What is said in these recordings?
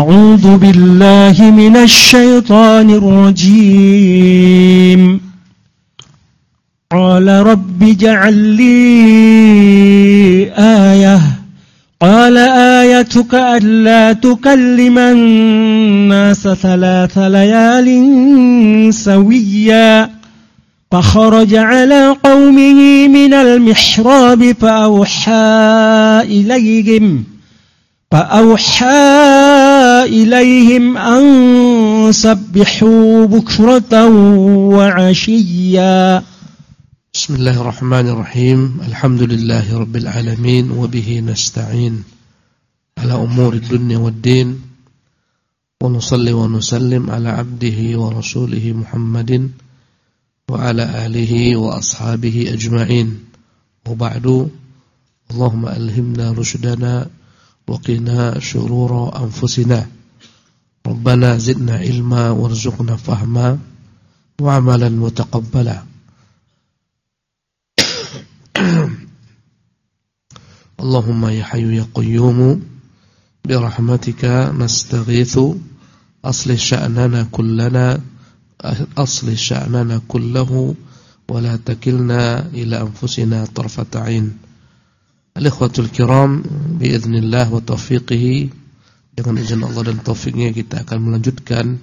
أعوذ بالله من الشيطان الرجيم قال رب اجعل لي آية قال آيتك ألا تكلم الناس 3 ليال سويا فخرج على قومه من المحراب فأوحى إليهم أن سبحوا بكرة وعشيا. بسم الله الرحمن الرحيم. الحمد لله رب العالمين وبه نستعين على أمور الدنيا والدين ونصلي ونسلم على عبده ورسوله محمد وعلى آله وأصحابه أجمعين وبعد. اللهم ألهمنا رشدنا وقنا شرور أنفسنا ربنا زدنا علما وارزقنا فهما وعملا متقبلا. اللهم يا حي يا قيوم برحمتك نستغيث أصلح شأننا كله ولا تكلنا إلى أنفسنا طرفة عين. Al-ikhwatul kiram, biiznillah wa taufiqihi, dengan izin Allah dan taufiknya kita akan melanjutkan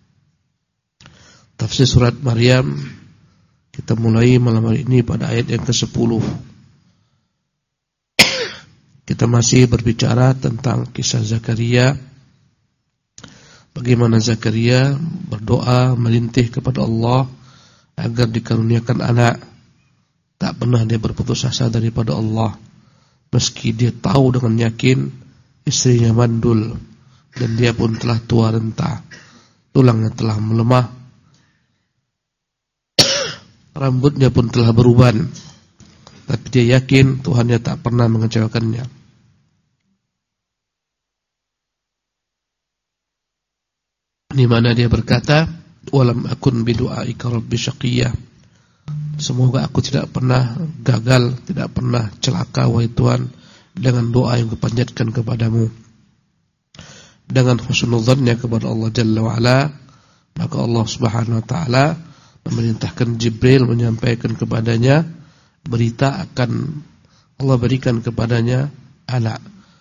tafsir surat Maryam. Kita mulai malam hari ini pada ayat yang ke-10. Kita masih berbicara tentang kisah Zakaria. Bagaimana Zakaria berdoa melintih kepada Allah agar dikaruniakan anak. Tak pernah dia berputus asa daripada Allah, meski dia tahu dengan yakin istrinya mandul dan dia pun telah tua renta, tulangnya telah melemah, rambutnya pun telah beruban, tapi dia yakin Tuhannya tak pernah mengecewakannya. Di mana dia berkata, "Walam akun bidu'aika rabbi syaqiyya." Semoga aku tidak pernah gagal, tidak pernah celaka wahai Tuhan dengan doa yang kupanjatkan kepadamu. Dengan husnudzannya kepada Allah Jalla wa Ala, maka Allah Subhanahu wa taala memerintahkan Jibril menyampaikan kepadanya berita akan Allah berikan kepadanya anak.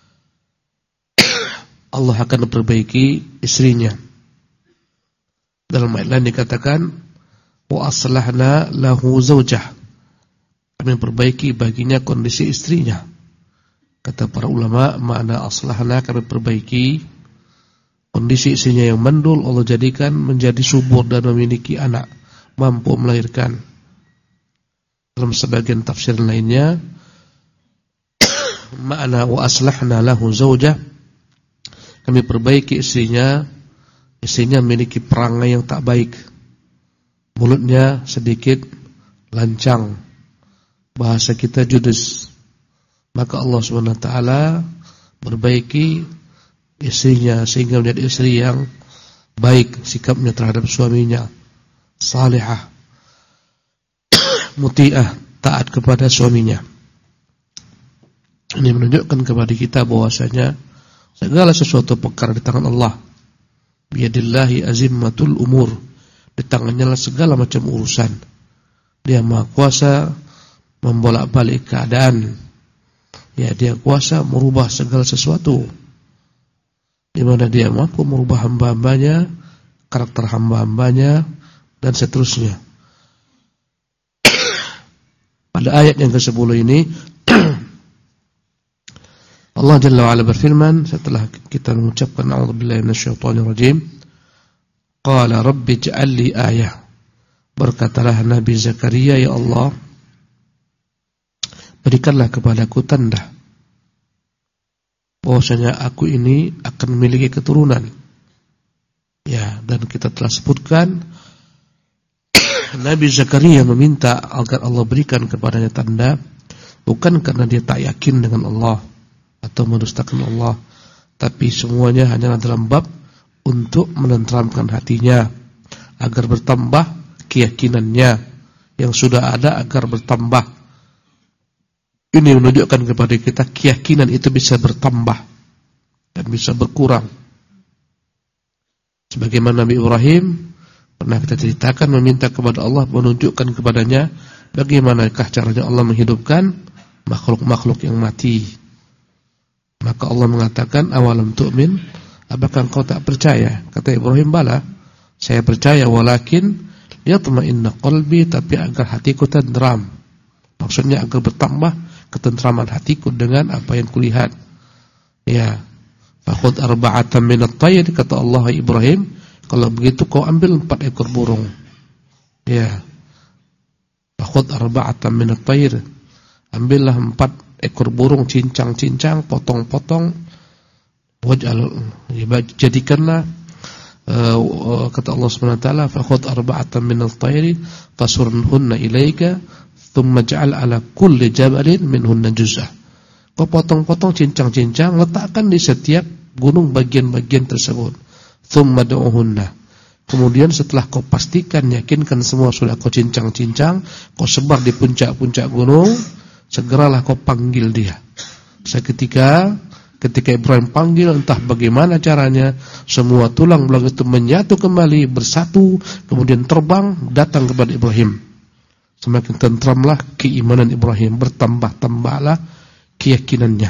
Allah akan memperbaiki istrinya. Dalam ayat lain dikatakan, wa aslahna lahu zawjah, kami perbaiki baginya kondisi istrinya. Kata para ulama, makna aslahna, kami perbaiki kondisi istrinya yang mandul, Allah jadikan menjadi subur dan memiliki anak, mampu melahirkan. Dalam sebagian tafsir lainnya, makna wa aslahna lahu zawjah, kami perbaiki istrinya memiliki perangai yang tak baik. Mulutnya sedikit lancang, bahasa kita judes. Maka Allah SWT perbaiki istrinya sehingga menjadi istri yang baik sikapnya terhadap suaminya, salihah, muti'ah, taat kepada suaminya. Ini menunjukkan kepada kita bahwasanya segala sesuatu perkara di tangan Allah. Biyadillahi azimmatul umur, di tangannya lah segala macam urusan. Dia Maha Kuasa membolak-balik keadaan. Ya, dia kuasa merubah segala sesuatu. Di mana dia mampu merubah hamba-hambanya, karakter hamba-hambanya, dan seterusnya. Pada ayat yang ke-10 ini Allah Jalla wa'ala berfirman setelah kita mengucapkan a'udzubillahi minasyaitonir rajim, qala rabbi ij'al li ayah, berkatalah Nabi Zakaria, ya Allah, berikanlah kepadaku tanda bahwasanya aku ini akan memiliki keturunan. Ya, dan kita telah sebutkan Nabi Zakaria meminta agar Allah berikan kepadanya tanda, bukan karena dia tak yakin dengan Allah atau mendustakan Allah, tapi semuanya hanyalah dalam bab untuk menenteramkan hatinya agar bertambah keyakinannya yang sudah ada, agar bertambah. Ini menunjukkan kepada kita keyakinan itu bisa bertambah dan bisa berkurang. Sebagaimana Nabi Ibrahim pernah kita ceritakan meminta kepada Allah menunjukkan kepadanya bagaimanakah caranya Allah menghidupkan makhluk-makhluk yang mati. Maka Allah mengatakan, awalam tu'min, apakah engkau tak percaya? Kata Ibrahim, bala, saya percaya, walakin yatma'inna qalbi, tapi agar hatiku tenteram. Maksudnya agar bertambah ketentraman hatiku dengan apa yang kulihat. Ya, fakhudh arba'atan minat tayr, kata Allah Ibrahim, kalau begitu kau ambil 4 ekor burung. Ya, fakhudh arba'atan minat tayr, ambillah 4 ekor burung, cincang-cincang, potong-potong, waj'al, jadikanlah, kata Allah Subhanahu wa taala, fakhudh arba'atan minat tayr fasurhunna ilaika thumma ja'al ala kulli jabalin minhunna juz'ah. Kau potong-potong cincang-cincang, letakkan di setiap gunung bagian-bagian tersebut. Thumma du'uhunna. Kemudian setelah kau pastikan, yakinkan semua sudah kau cincang-cincang, kau sebar di puncak-puncak gunung, segeralah kau panggil dia. Seketika Ibrahim panggil, entah bagaimana caranya, semua tulang belulang itu menyatu kembali, bersatu, kemudian terbang, datang kepada Ibrahim. Semakin tentramlah keimanan Ibrahim, bertambah-tambahlah keyakinannya.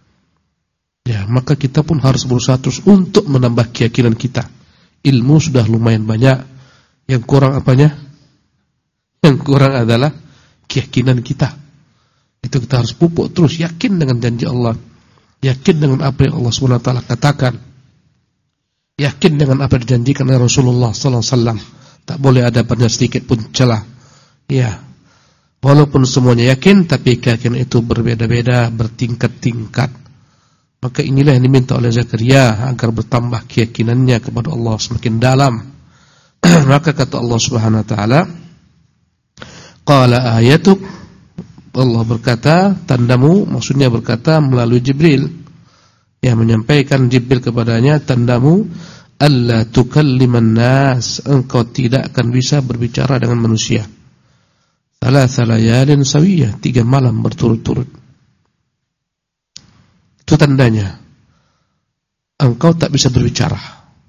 Ya, maka kita pun harus berusaha terus untuk menambah keyakinan kita. Ilmu sudah lumayan banyak, yang kurang apanya? Yang kurang adalah keyakinan kita. Itu kita harus pupuk terus, yakin dengan janji Allah, yakin dengan apa yang Allah SWT katakan, yakin dengan apa yang dijanjikan oleh Rasulullah SAW. Tak boleh ada pada sedikit pun celah. Ya, walaupun semuanya yakin, tapi keyakinan itu berbeda-beda, bertingkat-tingkat. Maka inilah yang diminta oleh Zakaria, agar bertambah keyakinannya kepada Allah semakin dalam. Maka kata Allah Subhanahu wa taala, qala ayatuk, Allah berkata, tandamu, maksudnya berkata melalui Jibril, yang menyampaikan Jibril kepadanya, tandamu alla tukalliman nas, engkau tidak akan bisa berbicara dengan manusia. Thalatha layalin sawiyah, 3 malam berturut-turut. Itu tandanya engkau tak bisa berbicara.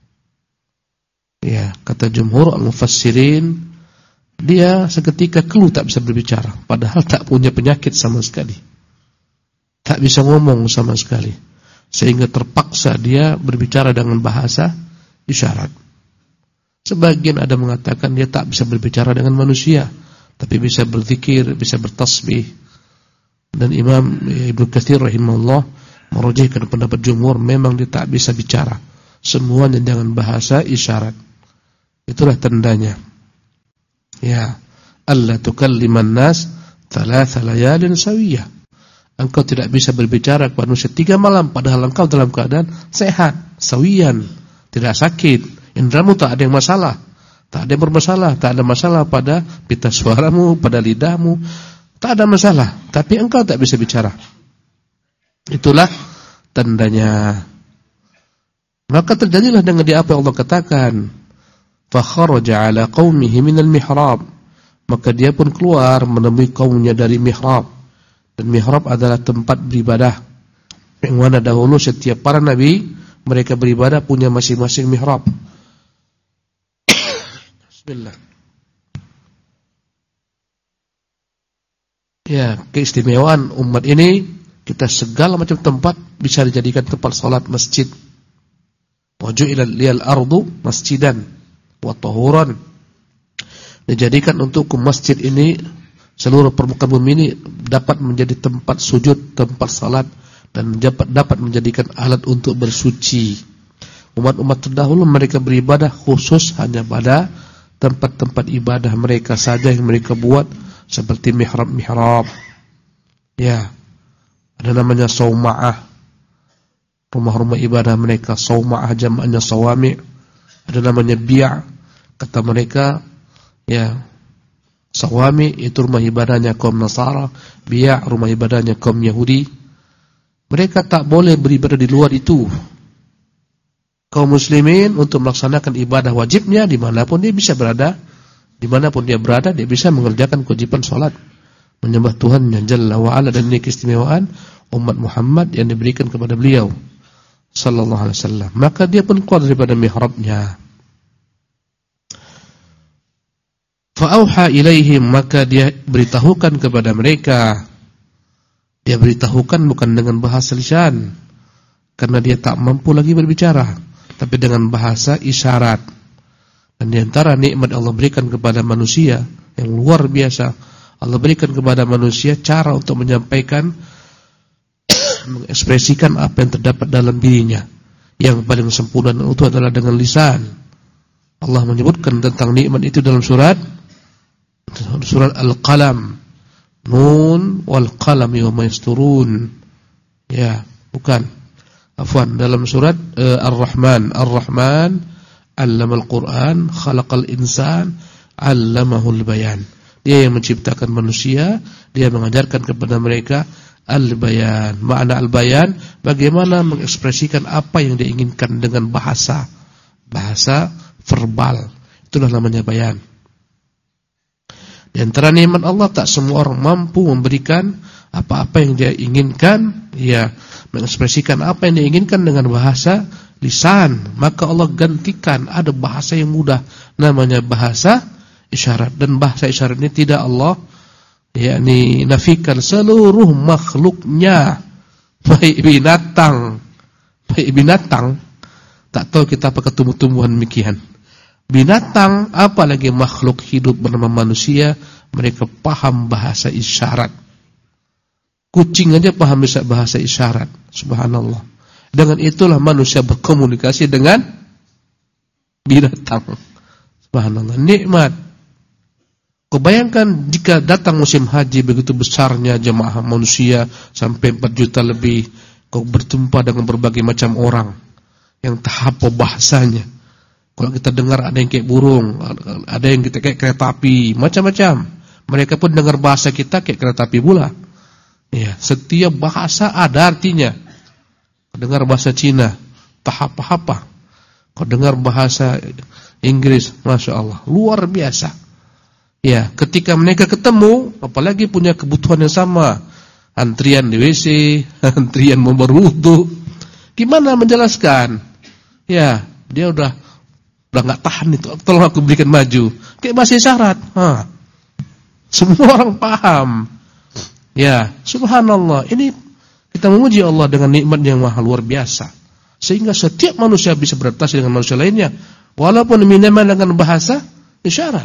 Ya, kata jumhur al-mufassirin, dia seketika keluh tak bisa berbicara, padahal tak punya penyakit sama sekali, tak bisa ngomong sama sekali, sehingga terpaksa dia berbicara dengan bahasa isyarat. Sebagian ada mengatakan dia tak bisa berbicara dengan manusia, tapi bisa berzikir, bisa bertasbih. Dan Imam Ibnu Katsir rahimahullah merujihkan pendapat jumhur, memang dia tak bisa bicara, semuanya dengan bahasa isyarat. Itulah tandanya. Ya, alla tukalliman nas thalatha layalin sawiyah. Engkau tidak bisa berbicara kepada manusia 3 malam, padahal engkau dalam keadaan sehat, sawiyan, tidak sakit, indramu tak ada yang masalah, tak ada yang bermasalah, tak ada masalah pada pita suaramu, pada lidahmu, tak ada masalah, tapi engkau tak bisa bicara. Itulah tandanya. Maka terjadilah dengan apa yang Allah katakan, fa kharaja ala qaumihi minal mihrab, maka dia pun keluar menemui kaumnya dari mihrab. Dan mihrab adalah tempat beribadah, yang mana dahulu setiap para nabi mereka beribadah punya masing-masing mihrab. Bismillah. Ya, keistimewaan umat ini, kita segala macam tempat bisa dijadikan tempat salat masjid. Waju'ilal liyal ardu masjidan wa tahuran. Dijadikan untukku masjid ini, seluruh permukaan bumi ini dapat menjadi tempat sujud, tempat salat, dan dapat menjadikan alat untuk bersuci. Umat-umat terdahulu mereka beribadah khusus hanya pada tempat-tempat ibadah mereka saja yang mereka buat, seperti mihrab-mihrab. Ya, ada namanya sauma'ah, rumah-rumah ibadah mereka. Sauma'ah jamaknya sawami'. Ada namanya bi'a, kata mereka. Ya, sawami itu rumah ibadahnya kaum Nasara, bi'a rumah ibadahnya kaum Yahudi. Mereka tak boleh beribadah di luar itu. Kaum muslimin untuk melaksanakan ibadah wajibnya dimanapun dia bisa berada, dimanapun dia berada, dia bisa mengerjakan kewajiban salat, menyembah Tuhannya Jalla wa'ala. Dan ini keistimewaan umat Muhammad yang diberikan kepada beliau sallallahu alaihi wasallam. Maka dia pun keluar daripada mihrabnya. Fa'auha ilaihim, maka dia beritahukan kepada mereka. Dia beritahukan bukan dengan bahasa lisan, karena dia tak mampu lagi berbicara, tapi dengan bahasa isyarat. Dan di antara nikmat Allah berikan kepada manusia yang luar biasa, Allah berikan kepada manusia cara untuk menyampaikan, mengekspresikan apa yang terdapat dalam dirinya. Yang paling sempurna dan utuh adalah dengan lisan. Allah menyebutkan tentang nikmat itu dalam surat Al-Qalam. Nun wal qalam yawma yasturun. Ya, bukan. Afwan, dalam surat Ar-Rahman. Ar-Rahman 'allamal Qur'an, khalaqal insan, 'allamahul bayan. Dia yang menciptakan manusia, dia mengajarkan kepada mereka al-bayan. Makna al-bayan, bagaimana mengekspresikan apa yang diinginkan dengan bahasa verbal. Itulah namanya bayan. Di antara nikmat Allah, tak semua orang mampu memberikan apa-apa yang dia inginkan, ya, mengekspresikan apa yang dia inginkan dengan bahasa lisan. Maka Allah gantikan, ada bahasa yang mudah, namanya bahasa isyarat. Dan bahasa isyarat ini tidak Allah nafikan seluruh makhluknya, baik binatang, tak tahu kita pakai tumbuh-tumbuhan demikian. Binatang, apalagi makhluk hidup bernama manusia, mereka paham bahasa isyarat. Kucing aja paham bahasa isyarat. Subhanallah. Dengan itulah manusia berkomunikasi dengan binatang. Subhanallah, nikmat. Kau bayangkan jika datang musim haji, begitu besarnya jemaah manusia sampai 4 juta lebih, kau berjumpa dengan berbagai macam orang yang tak hafal bahasanya. Kalau kita dengar ada yang kayak burung, ada yang kita kayak kereta api, macam-macam. Mereka pun dengar bahasa kita kayak kereta api pula. Ya, setiap bahasa ada artinya. Kau dengar bahasa Cina, tak apa-apa. Kau dengar bahasa Inggris, Masya Allah, luar biasa. Ya, ketika mereka ketemu, apalagi punya kebutuhan yang sama, antrian di WC, antrian mau berwudu, gimana menjelaskan? Ya, dia udah nggak tahan itu, tolong aku berikan maju, kayak bahasa isyarat. Semua orang paham. Ya, subhanallah. Ini kita memuji Allah dengan nikmat yang maha luar biasa, sehingga setiap manusia bisa beradaptasi dengan manusia lainnya, walaupun minimal dengan bahasa isyarat.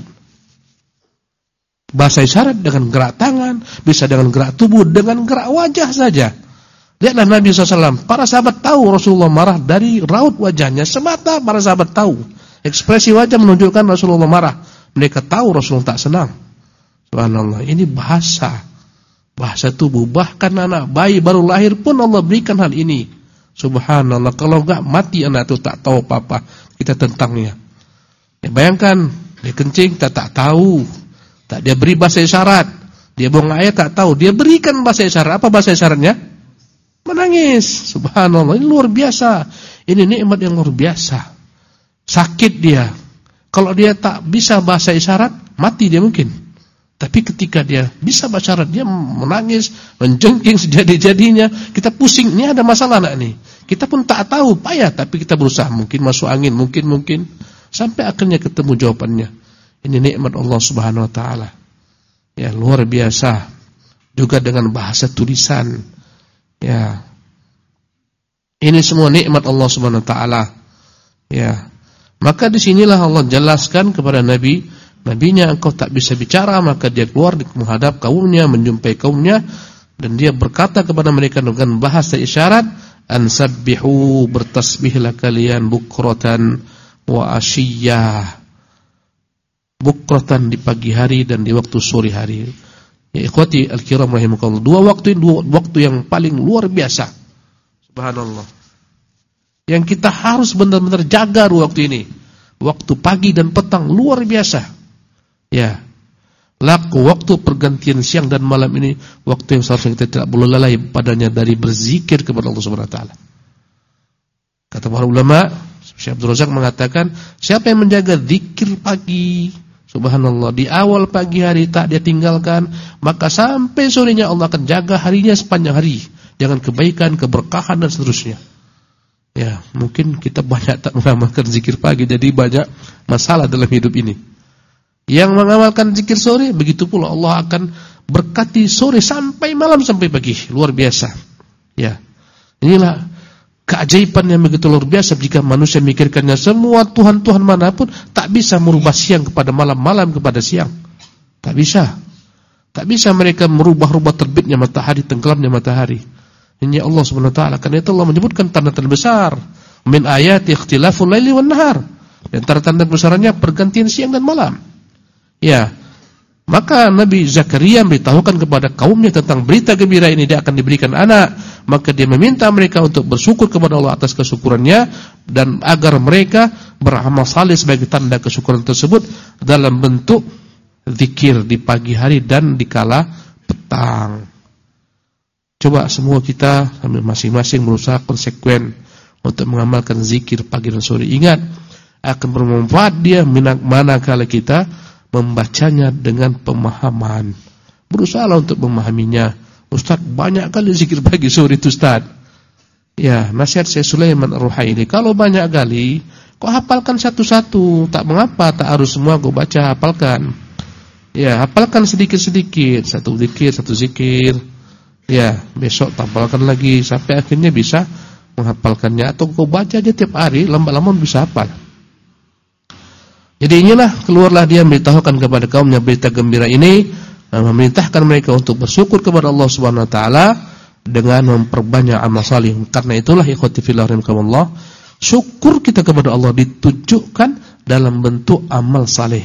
Bahasa isyarat dengan gerak tangan, bisa dengan gerak tubuh, dengan gerak wajah saja. Lihatlah Nabi SAW, para sahabat tahu Rasulullah marah dari raut wajahnya semata. Para sahabat tahu, ekspresi wajah menunjukkan Rasulullah marah. Mereka tahu Rasulullah tak senang. Subhanallah, ini bahasa tubuh. Bahkan anak bayi baru lahir pun Allah berikan hal ini. Subhanallah, kalau enggak mati anak itu, tak tahu apa-apa kita tentangnya. Ya, bayangkan, dia kencing kita tak tahu. Tak, dia beri bahasa isyarat. Dia buang air tak tahu. Dia berikan bahasa isyarat. Apa bahasa isyaratnya? Menangis. Subhanallah, ini luar biasa. Ini nikmat yang luar biasa. Sakit dia. Kalau dia tak bisa bahasa isyarat, mati dia mungkin. Tapi ketika dia bisa bahasa isyarat, dia menangis, menjengking sejadi-jadinya. Kita pusing, ini ada masalah anak nih. Kita pun tak tahu, payah, tapi kita berusaha. Mungkin masuk angin, mungkin. Sampai akhirnya ketemu jawabannya. Ini nikmat Allah Subhanahu wa taala. Ya, luar biasa. Juga dengan bahasa tulisan. Ya. Ini semua nikmat Allah Subhanahu wa taala. Ya. Maka disinilah Allah jelaskan kepada Nabinya, engkau tak bisa bicara, maka dia keluar menghadap kaumnya, menjumpai kaumnya, dan dia berkata kepada mereka dengan bahasa isyarat, ansabbihu, bertasbihlah kalian bukratan wa asyiyah. Bukratan di pagi hari dan di waktu sore hari. Ya ikhwati al-kiram rahimakumullah. Dua waktu yang paling luar biasa. Subhanallah. Yang kita harus benar-benar jaga waktu ini. Waktu pagi dan petang luar biasa. Ya. Waktu pergantian siang dan malam ini waktu yang seharusnya kita tidak boleh lalai padanya dari berzikir kepada Allah Subhanahu wa taala. Kata para ulama, Syekh Abdul Razak mengatakan, siapa yang menjaga zikir pagi, subhanallah, di awal pagi hari tak dia tinggalkan, maka sampai sorenya Allah akan jaga harinya sepanjang hari dengan kebaikan, keberkahan dan seterusnya. Ya, mungkin kita banyak tak mengamalkan zikir pagi, jadi banyak masalah dalam hidup ini. Yang mengamalkan zikir sore, begitu pula Allah akan berkati sore sampai malam sampai pagi. Luar biasa. Ya. Inilah keajaiban yang begitu luar biasa jika manusia memikirkannya. Semua Tuhan-Tuhan manapun tak bisa merubah siang kepada malam, malam kepada siang. Tak bisa. Tak bisa mereka merubah-rubah terbitnya matahari, tenggelamnya matahari. Ini Allah Subhanahu wa taala. Karena itu Allah menyebutkan tanda-tanda besar. Min ayati ikhtilaful laili wan nahar. Di antara tanda besarnya pergantian siang dan malam. Ya. Maka Nabi Zakaria memberitahukan kepada kaumnya tentang berita gembira ini, dia akan diberikan anak. Maka dia meminta mereka untuk bersyukur kepada Allah atas kesyukurannya dan agar mereka beramal saleh sebagai tanda kesyukuran tersebut dalam bentuk zikir di pagi hari dan di kala petang. Coba semua kita masing-masing berusaha konsekuen untuk mengamalkan zikir pagi dan sore. Ingat, akan bermanfaat dia manakala kita membacanya dengan pemahaman. Berusahalah untuk memahaminya. Ustaz, banyak kali zikir pagi sore itu Ustaz. Ya, nasihat saya Sulaiman Ar-Ruhaili, kalau banyak kali kau hafalkan satu-satu, tak mengapa, tak harus semua kau baca, hafalkan. Ya, hafalkan sedikit-sedikit, satu zikir. Ya, besok hafalkan lagi sampai akhirnya bisa menghafalkannya, atau kau baca aja tiap hari, lama-lama bisa hafal. Jadi inilah keluarlah dia memberitahukan kepada kaumnya berita gembira ini, memerintahkan mereka untuk bersyukur kepada Allah Subhanahu wa taala dengan memperbanyak amal saleh. Karena itulah ikhwati fillah rahimakumullah, syukur kita kepada Allah ditunjukkan dalam bentuk amal saleh.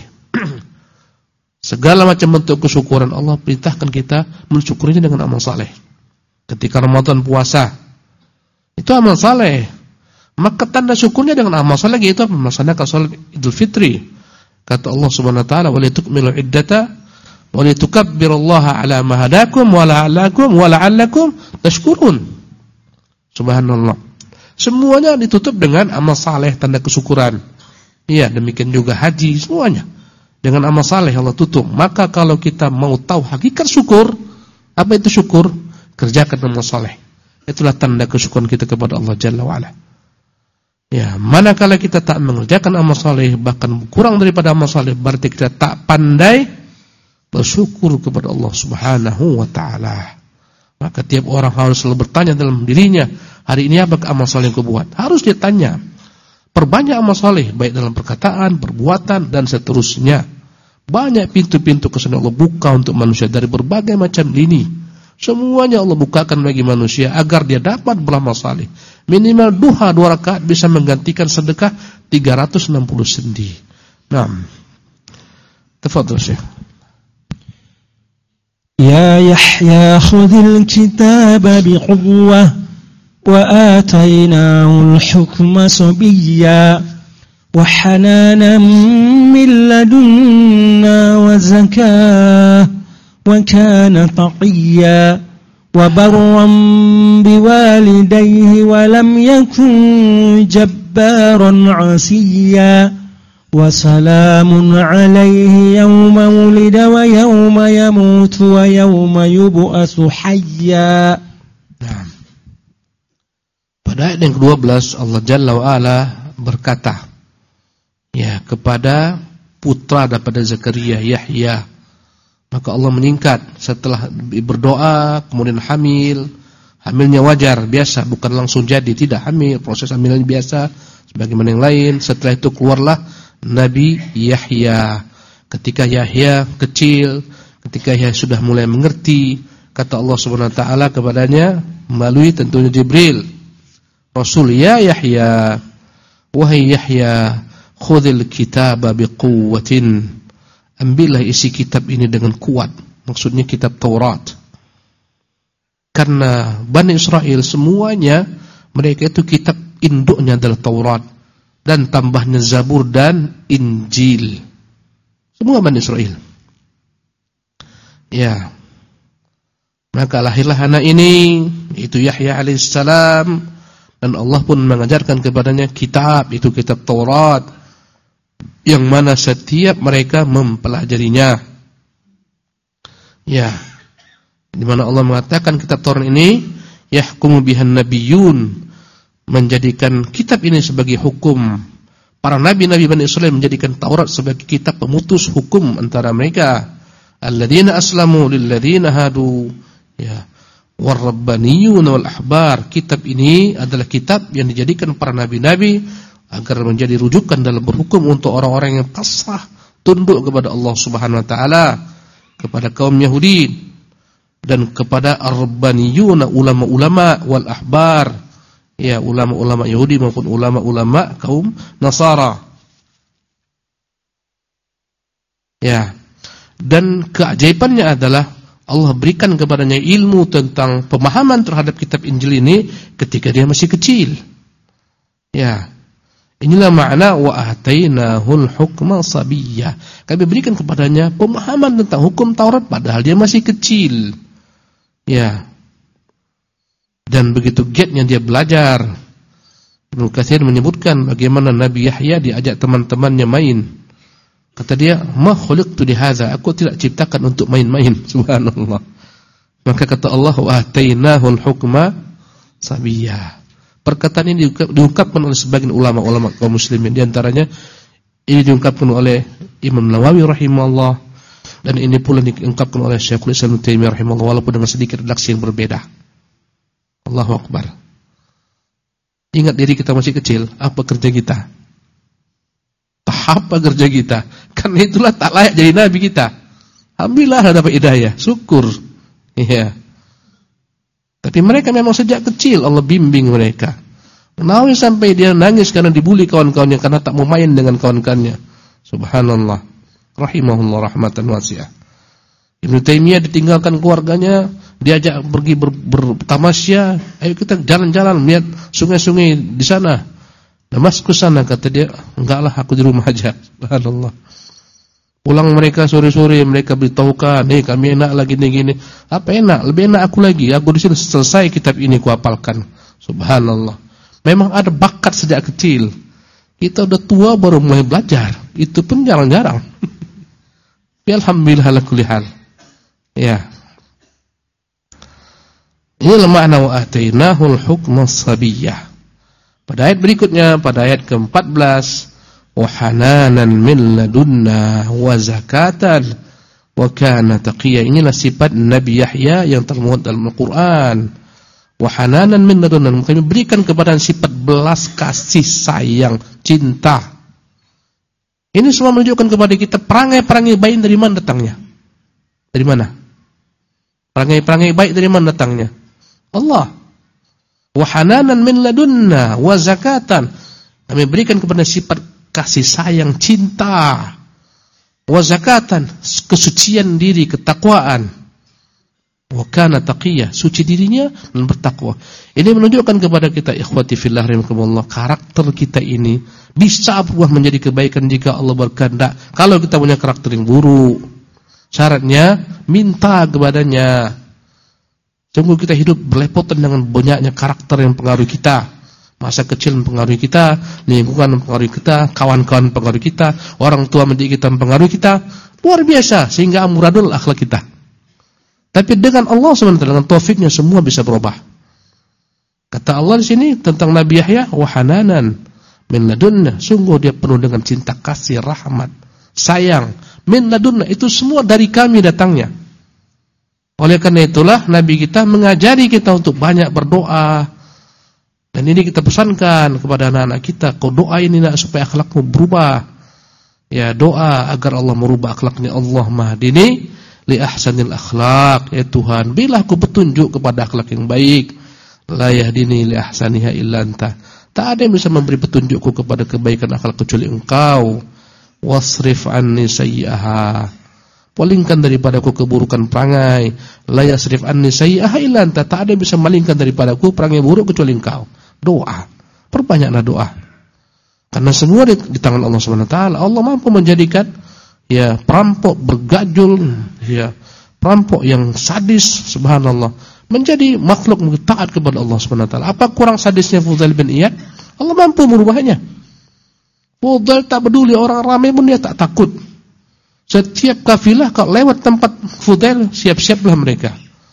Segala macam bentuk kesyukuran Allah perintahkan kita mensyukurinya dengan amal saleh. Ketika Ramadan puasa, itu amal saleh. Maka tanda syukurnya dengan amal saleh itu apa? Melaksanakan salat Idul Fitri. Kata Allah Subhanahu wa taala, "Wa litukmilu iddata wa litukabbirullaha 'ala ma hadakum wa la'allakum tashkurun." Subhanallah. Semuanya ditutup dengan amal saleh, tanda kesyukuran. Iya, demikian juga haji, semuanya dengan amal saleh Allah tutup. Maka kalau kita mau tahu hakikat syukur, apa itu syukur? Kerjakan amal saleh. Itulah tanda kesyukuran kita kepada Allah Jalla wa Ala. Ya, manakala kita tak mengerjakan amal saleh, bahkan kurang daripada amal saleh, berarti kita tak pandai bersyukur kepada Allah Subhanahu wa taala. Maka tiap orang harus selalu bertanya dalam dirinya, hari ini apa amal saleh yang kau buat? Harus dia tanya. Perbanyak amal saleh, baik dalam perkataan, perbuatan dan seterusnya. Banyak pintu-pintu kesenangan Allah buka untuk manusia dari berbagai macam lini. Semuanya Allah bukakan bagi manusia agar dia dapat beramal saleh. Minimal duha 2 rakaat bisa menggantikan sedekah 360 sendi. Naam. Tafadhal Syekh. Ya Yahya khudhil kitaba biquwwah wa atainahu al-hukma sabiyya wa hananan min ladunna wa zakah wa kana taqiyya wa barran biwalidayhi wa lam yakun jabbaran 'asiyya wa salamun 'alayhi yawma wulida wa yawma yamutu wa yawma yub'atsu hayya. Nah, pada ayat yang ke-12 Allah Jalla wa Ala berkata ya kepada putra daripada Zakaria, Yahya. Maka Allah meningkat setelah berdoa, kemudian hamilnya wajar, biasa, bukan langsung jadi, tidak hamil, proses hamilnya biasa sebagaimana yang lain. Setelah itu keluarlah Nabi Yahya. Ketika Yahya kecil, ketika Yahya sudah mulai mengerti, kata Allah Subhanahu wa taala kepadanya melalui tentunya Jibril, Rasul, ya Yahya, wahai Yahya, khudhil kitaba biquwwatin. Ambillah isi kitab ini dengan kuat. Maksudnya kitab Taurat. Karena Bani Israel semuanya, mereka itu kitab induknya adalah Taurat. Dan tambahnya Zabur dan Injil. Semua Bani Israel. Ya. Maka lahirlah anak ini, itu Yahya alaihissalam. Dan Allah pun mengajarkan kepadanya kitab, itu kitab Taurat. Yang mana setiap mereka mempelajarinya. Ya. Di mana Allah mengatakan kitab Taurat ini yahkumu bihan nabiyyun, menjadikan kitab ini sebagai hukum Para nabi-nabi Bani Israil menjadikan Taurat sebagai kitab pemutus hukum antara mereka. Alladzina aslamu lilladzina hadu, ya, warabbaniyuna wal ahbar. Kitab ini adalah kitab yang dijadikan para nabi-nabi agar menjadi rujukan dalam berhukum untuk orang-orang yang pasrah tunduk kepada Allah Subhanahu wa taala, kepada kaum Yahudi dan kepada ar-rabbaniyuna, ulama-ulama, wal ahbar, ya, ulama-ulama Yahudi maupun ulama-ulama kaum Nasara. Ya. Dan keajaibannya adalah Allah berikan kepadanya ilmu tentang pemahaman terhadap kitab Injil ini ketika dia masih kecil. Ya. Inilah makna wa atainahul hukma sabiyyah. Kami berikan kepadanya pemahaman tentang hukum Taurat padahal dia masih kecil. Ya. Dan begitu giatnya dia belajar. Ibnu Katsir menyebutkan bagaimana Nabi Yahya diajak teman-temannya main. Kata dia, "Ma khuliqtu li hadza." Aku tidak ciptakan untuk main-main. Subhanallah. Maka kata Allah, "Wa atainahul hukma sabiyyah." Perkataan ini diungkapkan oleh sebagian ulama-ulama kaum muslimin, di antaranya ini diungkapkan oleh Imam Nawawi rahimahullah, dan ini pula diungkapkan oleh Syekhul Islam Ibnu Taimiyah rahimahullah, walaupun dengan sedikit redaksi yang berbeda. Allahu Akbar. Ingat diri kita masih kecil, apa kerja kita? Apa kerja kita? Karena itulah tak layak jadi nabi kita. Alhamdulillah dapat hidayah, syukur. Iya. Tapi mereka memang sejak kecil Allah bimbing mereka. Nawi sampai dia nangis karena dibully kawan-kawannya karena tak mau main dengan kawan-kawannya. Subhanallah. Rahimahullah rahmatan wasi'ah. Ibnu Taimiyah ditinggalkan keluarganya, diajak pergi bertamasya, ayo kita jalan-jalan lihat sungai-sungai di sana. Damaskus sana, kata dia, enggaklah aku di rumah aja. Subhanallah. Pulang mereka sore-sore mereka beritahukan, kami enak lagi gini. Apa enak? Lebih enak aku lagi. Aku di sini selesai kitab ini ku hafalkan. Subhanallah. Memang ada bakat sejak kecil. Kita udah tua baru mulai belajar. Itu pun jarang-jarang. Alhamdulillah ala kulli hal. Ya. Inilah makna wa atainahul hukma sabiyyah. Pada ayat berikutnya, pada ayat ke-14, wa hananan min ladunna wa zakatan wa kana taqiyya. Inilah sifat Nabi Yahya yang termuat dalam Al-Qur'an. Wa hananan min ladunna, kami berikan kepada sifat belas kasih sayang, cinta. Ini semua menunjukkan kepada kita perangai-perangai baik dari mana datangnya? Dari mana? Perangai-perangai baik dari mana datangnya? Allah. Wa hananan min ladunna wa zakatan. Kami berikan kepada sifat kasih sayang, cinta. Wa zakatan, kesucian diri, ketakwaan. Wa kana taqiyya, suci dirinya dan bertakwa. Ini menunjukkan kepada kita ikhwati fillah rahimakumullah, karakter kita ini bisa berubah menjadi kebaikan jika Allah berkehendak. Kalau kita punya karakter yang buruk, syaratnya minta kepadanya. Sungguh kita hidup berlepotan dengan banyaknya karakter yang mempengaruhi kita. Masa kecil mempengaruhi kita, lingkungan mempengaruhi kita, kawan-kawan mempengaruhi kita, orang tua mendidik kita mempengaruhi kita. Luar biasa, sehingga amburadul akhlak kita. Tapi dengan Allah SWT, dengan taufiknya semua bisa berubah. Kata Allah di sini tentang Nabi Yahya, wa hananan min ladunna, sungguh dia penuh dengan cinta kasih, rahmat, sayang. Min ladunna, itu semua dari kami datangnya. Oleh karena itulah Nabi kita mengajari kita untuk banyak berdoa. Dan ini kita pesankan kepada anak-anak kita, kau doa ini nak supaya akhlakmu berubah. Ya, doa agar Allah merubah akhlaknya. Allahumma hdini li ahsanil akhlak. Ya Tuhan, berilah aku petunjuk kepada akhlak yang baik. La yahdini li ahsaniha illa anta. Tak ada yang bisa memberi petunjukku kepada kebaikan akhlak kecuali Engkau. Wasrif anni sayyi'aha. Palingkan daripadaku keburukan perangai. La yasrif anni sayyi'aha illa anta. Tak ada yang bisa malingkan daripadaku perangai buruk kecuali Engkau. Doa. Perbanyaklah doa. Karena semua di tangan Allah Subhanahu wa taala. Allah mampu menjadikan ya perampok bergajul, ya perampok yang sadis, subhanallah, menjadi makhluk taat kepada Allah Subhanahu wa taala. Apa kurang sadisnya Fudail bin Iyad? Allah mampu merubahnya. Fudail tak peduli orang ramai pun dia tak takut. Setiap kafilah kalau lewat tempat Fudail, siap-siaplah mereka.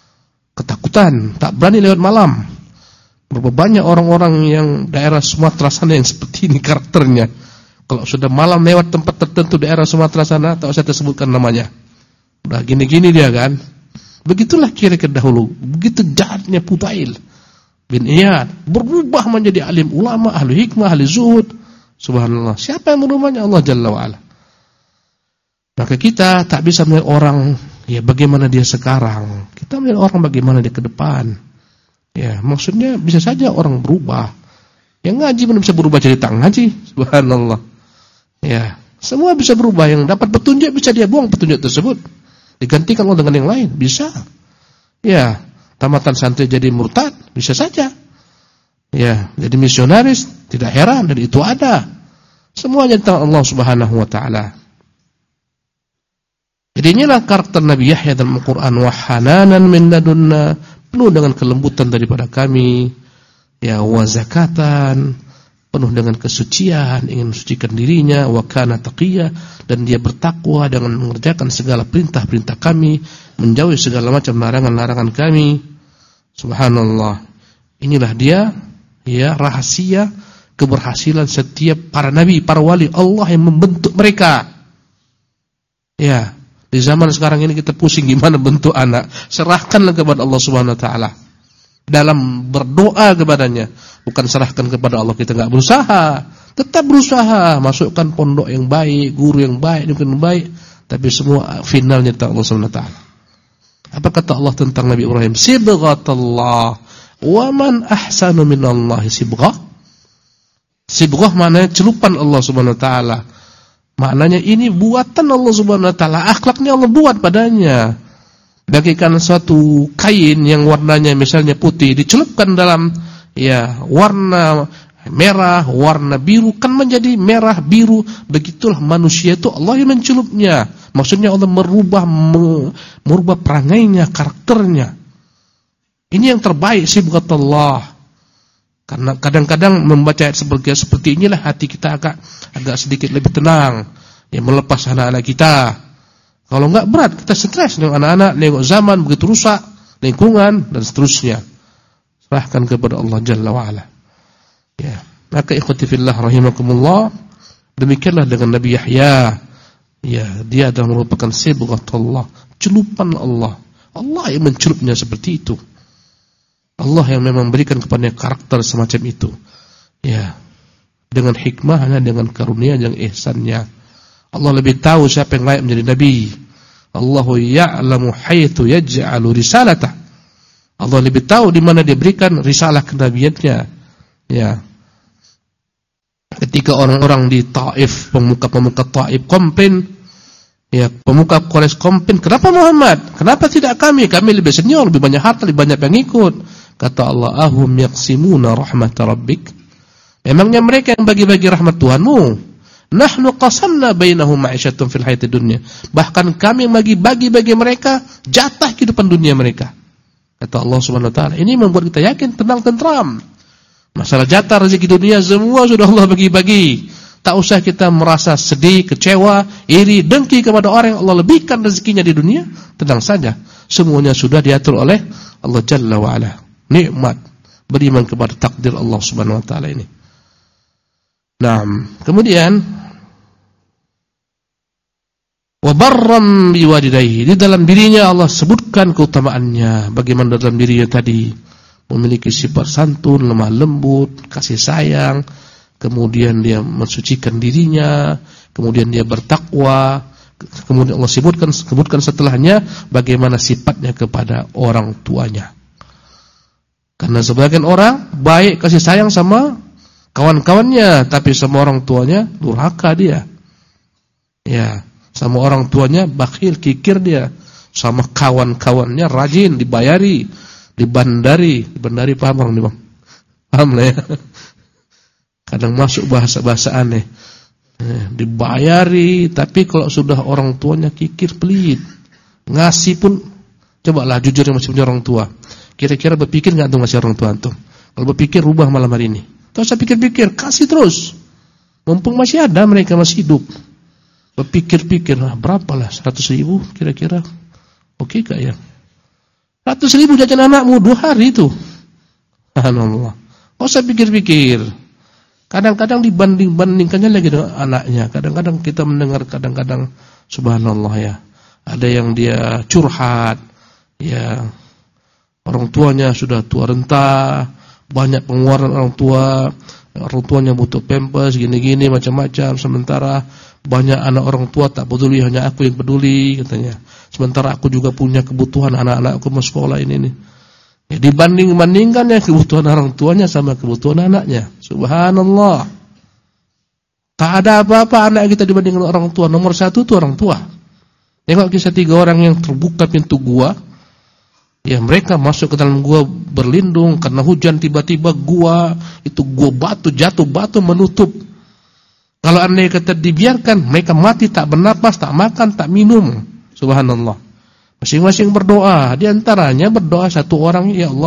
Ketakutan, tak berani lewat malam. Berapa banyak orang-orang yang daerah Sumatera sana yang seperti ini karakternya. Kalau sudah malam lewat tempat tertentu daerah Sumatera sana, tak usah tersebutkan namanya. Udah gini-gini dia kan. Begitulah kira-kira dahulu. Begitu jahatnya Fudail bin Iyad, berubah menjadi alim ulama, ahli hikmah, ahli zuhud. Subhanallah. Siapa yang merubahnya? Allah Jalla wa'ala. Maka kita tak bisa melihat orang ya bagaimana dia sekarang. Kita melihat orang bagaimana dia ke depan. Ya, maksudnya bisa saja orang berubah. Yang ngaji pun bisa berubah jadi tak ngaji. Subhanallah. Ya, semua bisa berubah. Yang dapat petunjuk bisa dia buang petunjuk tersebut, digantikan dengan yang lain. Bisa. Ya, tamatan santri jadi murtad, bisa saja. Ya, jadi misionaris, tidak heran, dan itu ada. Semuanya tentang Allah Subhanahu wa taala. Jadi inilah karakter Nabi Yahya dalam Al-Qur'an, wa hananan min ladunna, penuh dengan kelembutan daripada kami, ya, wa zakatan, penuh dengan kesucian, ingin mensucikan dirinya, wa kana taqiyya, dan dia bertakwa dengan mengerjakan segala perintah-perintah kami, menjauhi segala macam larangan-larangan kami. Subhanallah. Inilah dia, ya, rahasia keberhasilan setiap para nabi, para wali Allah yang membentuk mereka. Ya, di zaman sekarang ini kita pusing gimana bentuk anak. Serahkanlah kepada Allah Subhanahu wa taala. Dalam berdoa kepadanya, bukan serahkan kepada Allah. Kita enggak berusaha, tetap berusaha masukkan pondok yang baik, guru yang baik, yang baik, tapi semua finalnya tentang Allah Subhanahu wa taala. Apa kata Allah tentang Nabi Ibrahim? Sibghatullah, wa man ahsanu minallahi sibghah. Sibghah maknanya celupan Allah Subhanahu wa taala. Maknanya ini buatan Allah Subhanahu wa taala, akhlaknya Allah buat padanya. Bagaikan suatu kain yang warnanya misalnya putih, dicelupkan dalam, ya, warna merah, warna biru, kan menjadi merah biru. Begitulah manusia itu Allah yang mencelupnya. Maksudnya Allah merubah perangainya, karakternya. Ini yang terbaik sibghatullah. Karena kadang-kadang membaca ayat seperti inilah hati kita agak sedikit lebih tenang, ya, melepas anak-anak kita. Kalau enggak berat, kita stres dengan anak-anak, nengok zaman begitu rusak, lingkungan dan seterusnya. Serahkan kepada Allah Jalla wa'ala. Ya, maka ikhwati fillah rahimakumullah, demikianlah dengan Nabi Yahya. Ya, dia adalah merupakan sibghatullah, celupan Allah. Allah yang mencelupnya seperti itu. Allah yang memang berikan kepadanya karakter semacam itu. Ya, dengan hikmahnya, dengan karunia yang ihsannya. Allah lebih tahu siapa yang layak menjadi nabi. Allahu ya'lamu haitsu yaj'alu risalatah. Allah lebih tahu di mana dia berikan risalah kenabiannya. Ya. Ketika orang-orang di Taif, pemuka-pemuka Taif komplain, ya, pemuka Quraisy komplain, kenapa Muhammad? Kenapa tidak kami? Kami lebih senior, lebih banyak harta, lebih banyak pengikut. Kata Allah, ahum yaqsimuna rahmat rabbik. Memangnya mereka yang bagi-bagi rahmat Tuhanmu? Nahnu qasamna bainahum ma'isyatan fil hayatid dunya. Bahkan kami yang bagi-bagi mereka jatah kehidupan dunia mereka. Kata Allah Subhanahu wa taala. Ini membuat kita yakin, tenang, tentram. Masalah jatah rezeki dunia semua sudah Allah bagi-bagi. Tak usah kita merasa sedih, kecewa, iri, dengki kepada orang yang Allah lebihkan rezekinya di dunia. Tenang saja, semuanya sudah diatur oleh Allah Jalla wa ala. Nikmat beriman kepada takdir Allah Subhanahu wa taala ini. Nah, kemudian wa barram biwalidayhi, di dalam dirinya Allah sebutkan keutamaannya. Bagaimana dalam dirinya tadi memiliki sifat santun, lemah lembut, kasih sayang, kemudian dia mensucikan dirinya, kemudian dia bertakwa, kemudian Allah sebutkan setelahnya bagaimana sifatnya kepada orang tuanya. Karena sebagian orang baik kasih sayang sama kawan-kawannya, tapi sama orang tuanya durhaka dia. Ya, sama orang tuanya bakhil, kikir dia. Sama kawan-kawannya rajin, dibayari, dibandari paham orang nih Bang? Paham lah ya. Kadang masuk bahasa-bahasa aneh. Dibayari, tapi kalau sudah orang tuanya kikir, pelit. Ngasih pun, cobalah jujur yang masih punya orang tua. Kira-kira berpikir enggak tuh ngasih orang tua antum? Kalau berpikir rubah malam hari ini. Tak usah pikir-pikir, kasih terus. Mumpung masih ada, mereka masih hidup. Berpikir-pikir, berapalah 100.000 kira-kira. Oke gak ya? 100.000 jajan anakmu 2 hari itu. Subhanallah. Tak usah pikir-pikir. Kadang-kadang dibandingkannya lagi dengan anaknya. Kadang-kadang kita mendengar, kadang-kadang subhanallah ya, ada yang dia curhat, ya orang tuanya sudah tua renta, banyak pengeluaran orang tuanya butuh pampers, gini-gini macam-macam. Sementara banyak anak orang tua tak peduli, hanya aku yang peduli katanya. Sementara aku juga punya kebutuhan, anak-anakku mau sekolah ini nih. Ya, dibandingkan ya kebutuhan orang tuanya sama kebutuhan anaknya. Subhanallah. Tak ada apa-apa anak kita dibandingkan orang tua. Nomor satu itu orang tua. Tengok kisah 3 orang yang terbuka pintu gua. Ya, mereka masuk ke dalam gua berlindung karena hujan, tiba-tiba gua batu, jatuh batu menutup. Kalau andai kata dibiarkan, mereka mati tak bernapas, tak makan, tak minum. Subhanallah. Masing-masing berdoa. Di antaranya berdoa satu orang, ya Allah,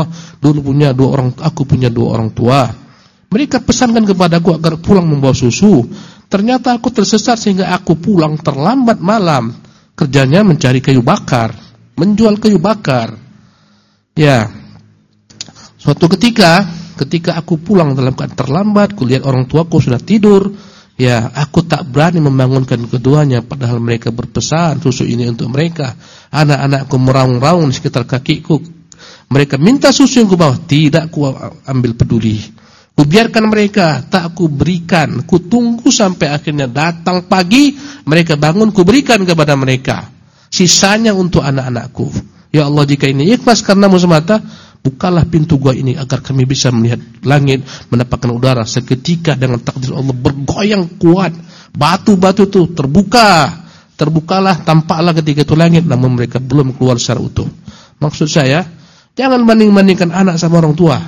aku punya 2 orang tua. Mereka pesankan kepadaku agar pulang membawa susu. Ternyata aku tersesat sehingga aku pulang terlambat malam. Kerjanya mencari kayu bakar, menjual kayu bakar. Ya. Suatu ketika aku pulang dalam keadaan terlambat, kulihat orang tuaku sudah tidur. Ya, aku tak berani membangunkan keduanya, padahal mereka berpesan susu ini untuk mereka. Anak-anakku meraung-raung di sekitar kakiku. Mereka minta susu yang kubawa, tidak ku ambil peduli. Ku biarkan mereka, tak ku berikan. Ku tunggu sampai akhirnya datang pagi, mereka bangun, ku berikan kepada mereka. Sisanya untuk anak-anakku. Ya Allah, jika ini ikhlas karenamu semata, bukalah pintu gua ini agar kami bisa melihat langit, mendapatkan udara. Seketika dengan takdir Allah bergoyang kuat, batu-batu itu terbukalah, tampaklah ketika itu langit, namun mereka belum keluar secara utuh. Maksud saya, jangan banding-bandingkan anak sama orang tua.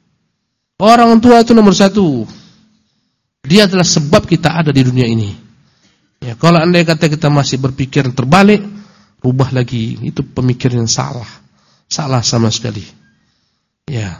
Orang tua itu nomor 1. Dia adalah sebab kita ada di dunia ini. Ya, kalau andai kata kita masih berpikir terbalik, rubah lagi, itu pemikiran yang salah sama sekali. Ya.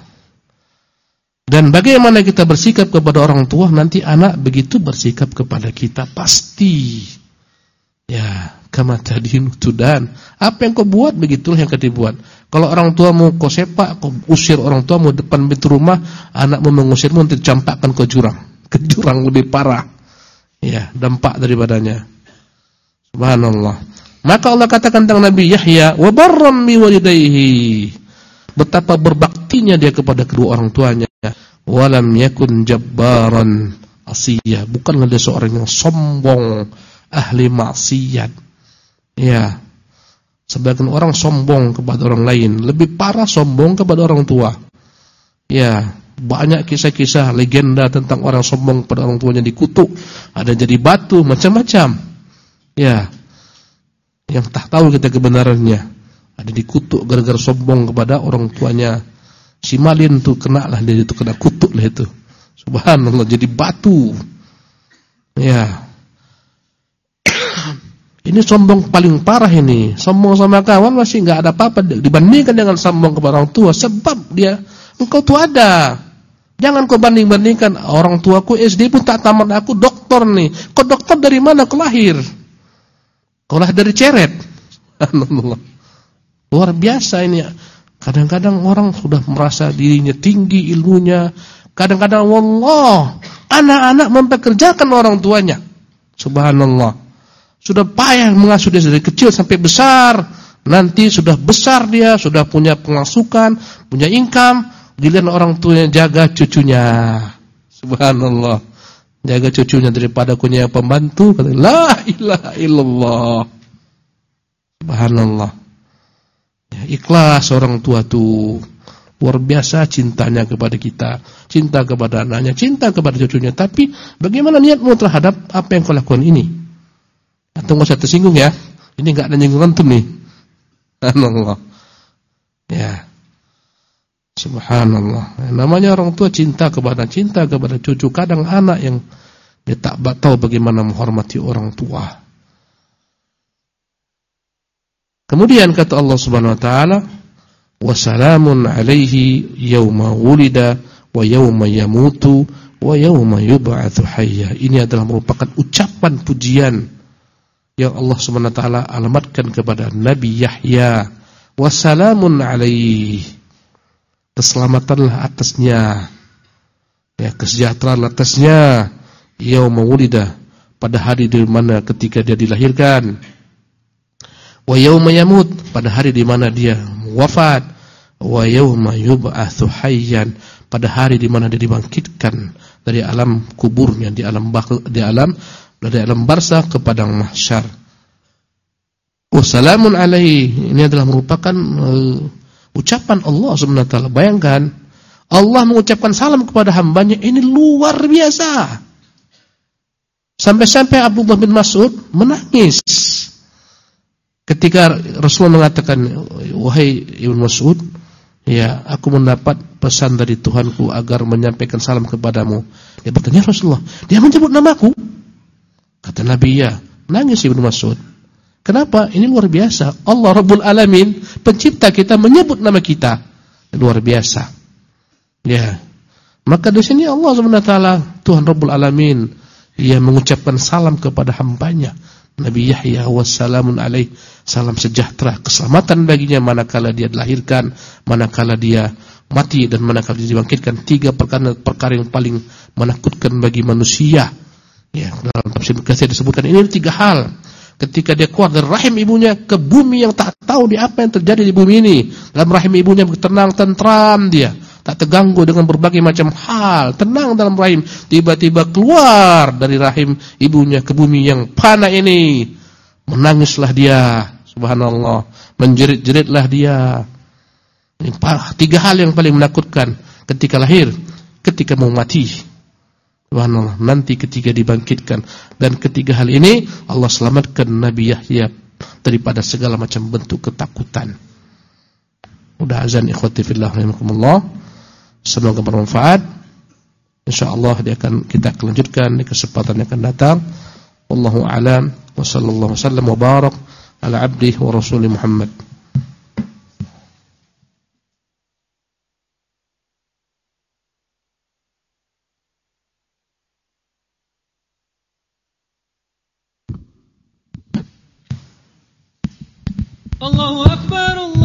Dan bagaimana kita bersikap kepada orang tua, nanti anak begitu bersikap kepada kita pasti. Ya, kama tadinu tudan. Apa yang kau buat, begitulah yang kau dibuat. Kalau orang tuamu kau sepak, kau usir orang tuamu depan pintu rumah, anakmu mengusirmu, nanti campakkan ke jurang lebih parah. Ya, dampak daripadanya. Subhanallah. Maka Allah katakan tentang Nabi Yahya, wa barram bi walidayhi. Betapa berbaktinya dia kepada kedua orang tuanya. Walam yakun jabbaran asiyah. Bukanlah dia seorang yang sombong, ahli maksiat. Ya. Sebagian orang sombong kepada orang lain, lebih parah sombong kepada orang tua. Ya, banyak kisah-kisah legenda tentang orang sombong kepada orang tuanya dikutuk, ada jadi batu, macam-macam. Ya. Yang tak tahu kita kebenarannya. Ada dikutuk gara-gara sombong kepada orang tuanya. Si Malin tuh kena kutuk lah itu. Subhanallah, jadi batu. Ya. Ini sombong paling parah ini. Sombong sama kawan masih enggak ada apa-apa dibandingkan dengan sombong kepada orang tua, sebab engkau tuh ada. Jangan kau banding-bandingkan, orang tuaku SD pun tak tamat, aku dokter nih. Kau dokter dari mana kau lahir? Kau lahir dari ceret. Subhanallah. Luar biasa ini. Kadang-kadang orang sudah merasa dirinya tinggi ilmunya. Kadang-kadang wallah, anak-anak mempekerjakan orang tuanya. Subhanallah. Sudah payah mengasuh dia dari kecil sampai besar. Nanti sudah besar dia, sudah punya pemasukan, punya income, dilihat orang tuanya jaga cucunya. Subhanallah. Jaga cucunya daripada punya pembantu. La ilaha illallah. Subhanallah. Ya, ikhlas orang tua tuh luar biasa cintanya kepada kita, cinta kepada anaknya, cinta kepada cucunya. Tapi bagaimana niatmu terhadap apa yang kau lakukan ini? Atau enggak usah tersinggung ya. Ini enggak ada nyinggung antum nih. Subhanallah. Ya. Subhanallah. Namanya orang tua cinta kepada cucu. Kadang anak yang dia tak tahu bagaimana menghormati orang tua. Kemudian kata Allah Subhanahu wa taala, "Wa salamun 'alaihi yauma wulida wa yauma yamutu wa yauma yub'atsu hayya." Ini adalah merupakan ucapan pujian yang Allah Subhanahu wa taala alamatkan kepada Nabi Yahya. Wa salamun 'alaihi. Keselamatanlah atasnya. Ya, kesejahteraan atasnya yauma wulida, pada hari di mana ketika dia dilahirkan. Wa yauma yamut, pada hari di mana dia wafat. Wa yauma yub'atsu hayyan, pada hari di mana dia dibangkitkan dari alam kuburnya, dari alam barzakh ke padang mahsyar. Wassalamun alaihi, ini adalah merupakan ucapan Allah Subhanahu wa taala. Bayangkan Allah mengucapkan salam kepada hambanya, ini luar biasa. Sampai-sampai Abdullah bin Mas'ud menangis ketika Rasulullah mengatakan, wahai Ibn Mas'ud, ya, aku mendapat pesan dari Tuhanku agar menyampaikan salam kepadamu. Dia bertanya, Rasulullah, dia menyebut namaku? Kata Nabi, ya. Nangis Ibn Mas'ud. Kenapa? Ini luar biasa. Allah Rabbul Alamin, pencipta kita, menyebut nama kita. Luar biasa. Ya. Maka di sini Allah SWT, Tuhan Rabbul Alamin, ia mengucapkan salam kepada hambanya Nabi Yahya, wassalamun alaih, salam sejahtera, keselamatan baginya manakala dia dilahirkan, manakala dia mati, dan manakala dia dibangkitkan. 3 perkara yang paling menakutkan bagi manusia. Ya, dalam tafsir Katsir disebutkan ini 3 hal. Ketika dia keluar dari rahim ibunya ke bumi yang tak tahu di apa yang terjadi di bumi ini. Dalam rahim ibunya tenang, tentram dia, tak terganggu dengan berbagai macam hal, tenang dalam rahim. Tiba-tiba keluar dari rahim ibunya ke bumi yang panah ini, menangislah dia, subhanallah, menjerit-jeritlah dia. Ini 3 hal yang paling menakutkan ketika lahir, ketika mau mati, subhanallah, nanti ketika dibangkitkan. Dan 3 hal ini Allah selamatkan Nabi Yahya daripada segala macam bentuk ketakutan. Udah azan, ikhwati fillah rahimakumullah. Semoga bermanfaat. Insyaallah kita akan lanjutkan di kesempatan yang akan datang. Wallahu a'lam, wa sallallahu wasallam wa barak ala abdihi wa rasulih Muhammad. Allahu akbar.